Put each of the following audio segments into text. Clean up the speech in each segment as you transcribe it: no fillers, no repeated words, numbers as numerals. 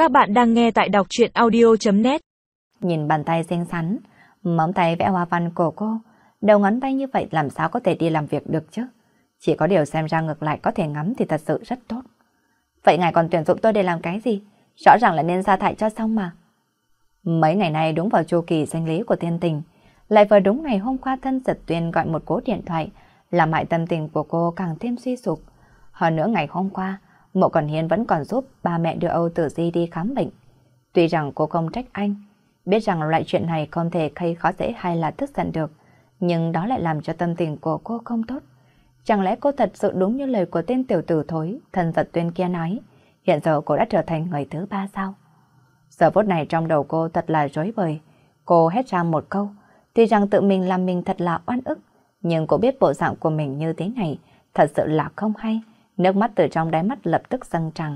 Các bạn đang nghe tại đọc truyện audio.net. Nhìn bàn tay xinh xắn, móng tay vẽ hoa văn của cô, đầu ngón tay như vậy làm sao có thể đi làm việc được chứ? Chỉ có điều xem ra ngược lại có thể ngắm thì thật sự rất tốt. Vậy ngài còn tuyển dụng tôi để làm cái gì? Rõ ràng là nên sa thải cho xong mà. Mấy ngày nay đúng vào chu kỳ sinh lý của Thiên Tình, lại vừa đúng ngày hôm qua Thân Giật Tuyên gọi một cú điện thoại, làm hại tâm tình của cô càng thêm suy sụp. Hơn nữa ngày hôm qua, Mộ Cẩn Hiên vẫn còn giúp ba mẹ đưa Âu Tử Di đi khám bệnh. Tuy rằng cô không trách anh, biết rằng loại chuyện này không thể gây khó dễ hay là tức giận được, nhưng đó lại làm cho tâm tình của cô không tốt. Chẳng lẽ cô thật sự đúng như lời của tên tiểu tử thối Thân Giật Tuyên kia nói, hiện giờ cô đã trở thành người thứ ba sao? Giờ phút này trong đầu cô thật là rối bời. Cô hét ra một câu, tuy rằng tự mình làm mình thật là oan ức, nhưng cô biết bộ dạng của mình như thế này thật sự là không hay. Nước mắt từ trong đáy mắt lập tức dâng trào.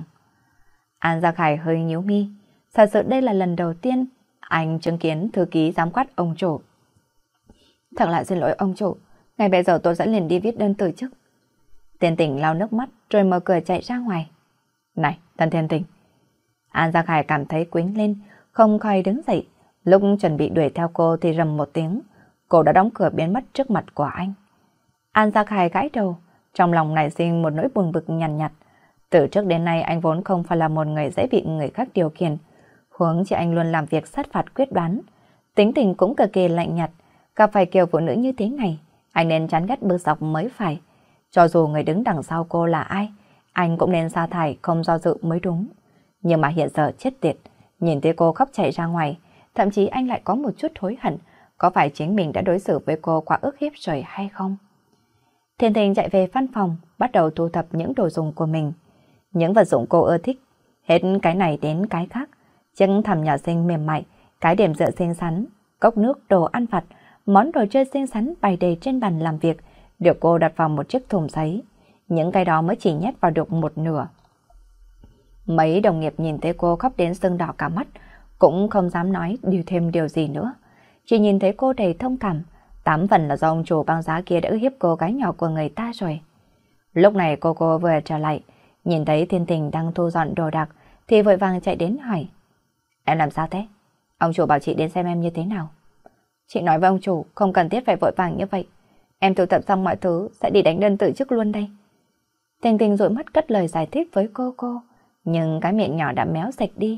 An Gia Khải hơi nhíu mi. Thật sự đây là lần đầu tiên anh chứng kiến thư ký giám quát ông chủ. Thật là xin lỗi ông chủ, ngay bây giờ tôi sẽ liền đi viết đơn từ chức. Thiên Tình lau nước mắt rồi mở cửa chạy ra ngoài. Này, Tân Thiên Tình. An Gia Khải cảm thấy quĩnh lên, không khỏi đứng dậy. Lúc chuẩn bị đuổi theo cô thì rầm một tiếng, cô đã đóng cửa biến mất trước mặt của anh. An Gia Khải gãi đầu, trong lòng nảy sinh một nỗi buồn bực nhằn nhặt. Từ trước đến nay anh vốn không phải là một người dễ bị người khác điều khiển. Huống chi anh luôn làm việc sát phạt quyết đoán. Tính tình cũng cực kỳ lạnh nhạt. Gặp phải kiểu phụ nữ như thế này, anh nên chán ghét bơ dọc mới phải. Cho dù người đứng đằng sau cô là ai, anh cũng nên sa thải không do dự mới đúng. Nhưng mà hiện giờ chết tiệt, nhìn thấy cô khóc chạy ra ngoài, thậm chí anh lại có một chút hối hận. Có phải chính mình đã đối xử với cô quá ức hiếp rồi hay không? Thiên Tình chạy về văn phòng, bắt đầu thu thập những đồ dùng của mình. Những vật dụng cô ưa thích, hết cái này đến cái khác. Chiếc thảm nhỏ xinh mềm mại, cái điểm dựa xinh xắn, cốc nước, đồ ăn vặt, món đồ chơi xinh xắn bày đầy trên bàn làm việc, được cô đặt vào một chiếc thùng giấy. Những cái đó mới chỉ nhét vào được một nửa. Mấy đồng nghiệp nhìn thấy cô khóc đến sưng đỏ cả mắt, cũng không dám nói thêm điều gì nữa. Chỉ nhìn thấy cô đầy thông cảm, 8 phần là do ông chủ băng giá kia đã ức hiếp cô gái nhỏ của người ta rồi. Lúc này cô vừa trở lại, nhìn thấy Thiên Tình đang thu dọn đồ đạc, thì vội vàng chạy đến hỏi. Em làm sao thế? Ông chủ bảo chị đến xem em như thế nào. Chị nói với ông chủ không cần thiết phải vội vàng như vậy. Em thu thập xong mọi thứ sẽ đi đánh đơn từ chức luôn đây. Thiên Tình dụi mắt cất lời giải thích với cô, nhưng cái miệng nhỏ đã méo sạch đi.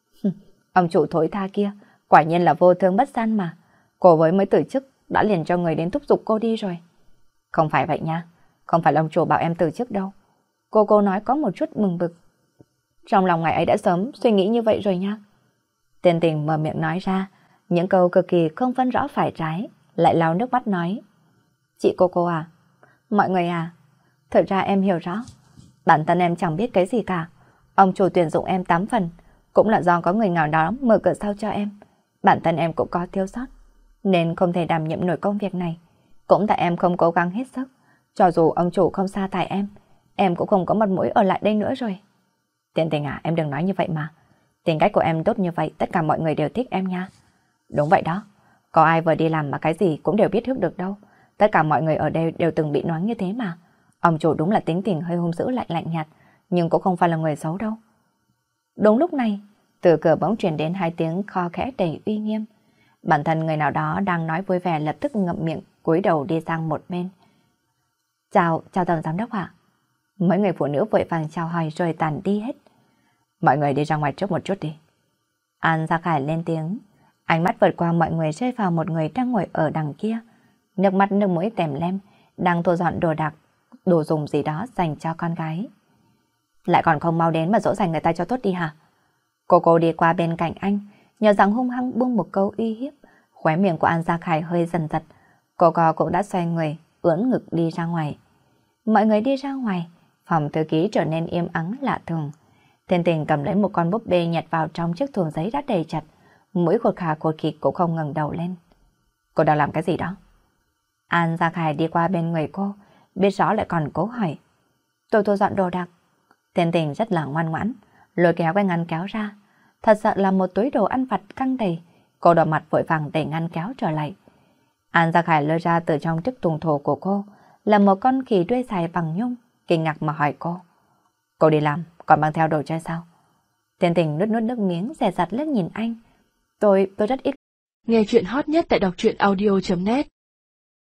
Ông chủ thối tha kia, quả nhiên là vô thương bất gian mà. Cô với mới từ chức đã liền cho người đến thúc giục cô đi rồi. Không phải vậy nha, không phải là ông chủ bảo em từ chức đâu. Cô nói có một chút mừng bực. Trong lòng ngày ấy đã sớm suy nghĩ như vậy rồi nha. Thiên Tình mở miệng nói ra, những câu cực kỳ không phân rõ phải trái, lại lau nước mắt nói. Chị cô à, mọi người à, thật ra em hiểu rõ. Bản thân em chẳng biết cái gì cả. Ông chủ tuyển dụng em 8 phần, cũng là do có người nào đó mở cửa sau cho em. Bản thân em cũng có thiếu sót, nên không thể đảm nhiệm nổi công việc này. Cũng tại em không cố gắng hết sức. Cho dù ông chủ không sa thải em cũng không có mặt mũi ở lại đây nữa rồi. Thiên Tình à, em đừng nói như vậy mà. Tính cách của em tốt như vậy, tất cả mọi người đều thích em nha. Đúng vậy đó, có ai vừa đi làm mà cái gì cũng đều biết trước được đâu. Tất cả mọi người ở đây đều từng bị nói như thế mà. Ông chủ đúng là tính tình hơi hung dữ lạnh nhạt, nhưng cũng không phải là người xấu đâu. Đúng lúc này, từ cửa bỗng truyền đến 2 tiếng kho khẽ đầy uy nghiêm. Bản thân người nào đó đang nói vui vẻ lập tức ngậm miệng, cúi đầu đi sang một bên. Chào tổng giám đốc ạ. Mấy người phụ nữ vội vàng chào hỏi rồi tàn đi hết. Mọi người đi ra ngoài trước một chút đi. An Gia Khải lên tiếng, ánh mắt vượt qua mọi người rơi vào một người đang ngồi ở đằng kia. Nước mắt nước mũi tèm lem, đang thu dọn đồ đạc, đồ dùng gì đó dành cho con gái. Lại còn không mau đến mà dỗ dành người ta cho tốt đi hả? Cô đi qua bên cạnh anh, nhờ rằng hung hăng buông một câu uy hiếp. Khóe miệng của An Gia Khải hơi dần giật. Cô cũng đã xoay người, ưỡn ngực đi ra ngoài. Mọi người đi ra ngoài, phòng thư ký trở nên im ắng lạ thường. Thiên Tình cầm lấy một con búp bê nhặt vào trong chiếc thùng giấy đã đầy chặt, mũi khột khịt cũng không ngẩng đầu lên. Cô đang làm cái gì đó? An Gia Khải đi qua bên người cô, biết rõ lại còn cố hỏi. Tôi thu dọn đồ đạc. Thiên Tình rất là ngoan ngoãn, lôi kéo cái ngăn kéo ra. Thật sự là một túi đồ ăn vặt căng đầy. Cô đỏ mặt vội vàng đẩy ngăn kéo trở lại. An Gia Khải lôi ra từ trong chiếc thùng thổ của cô là một con khỉ đuôi dài bằng nhung, kinh ngạc mà hỏi cô. Cô đi làm, còn mang theo đồ chơi sao? Tiền Tình nuốt nuốt nước miếng, dè dặt liếc nhìn anh. Tôi rất ít. Nghe chuyện hot nhất tại đọc truyện audio.net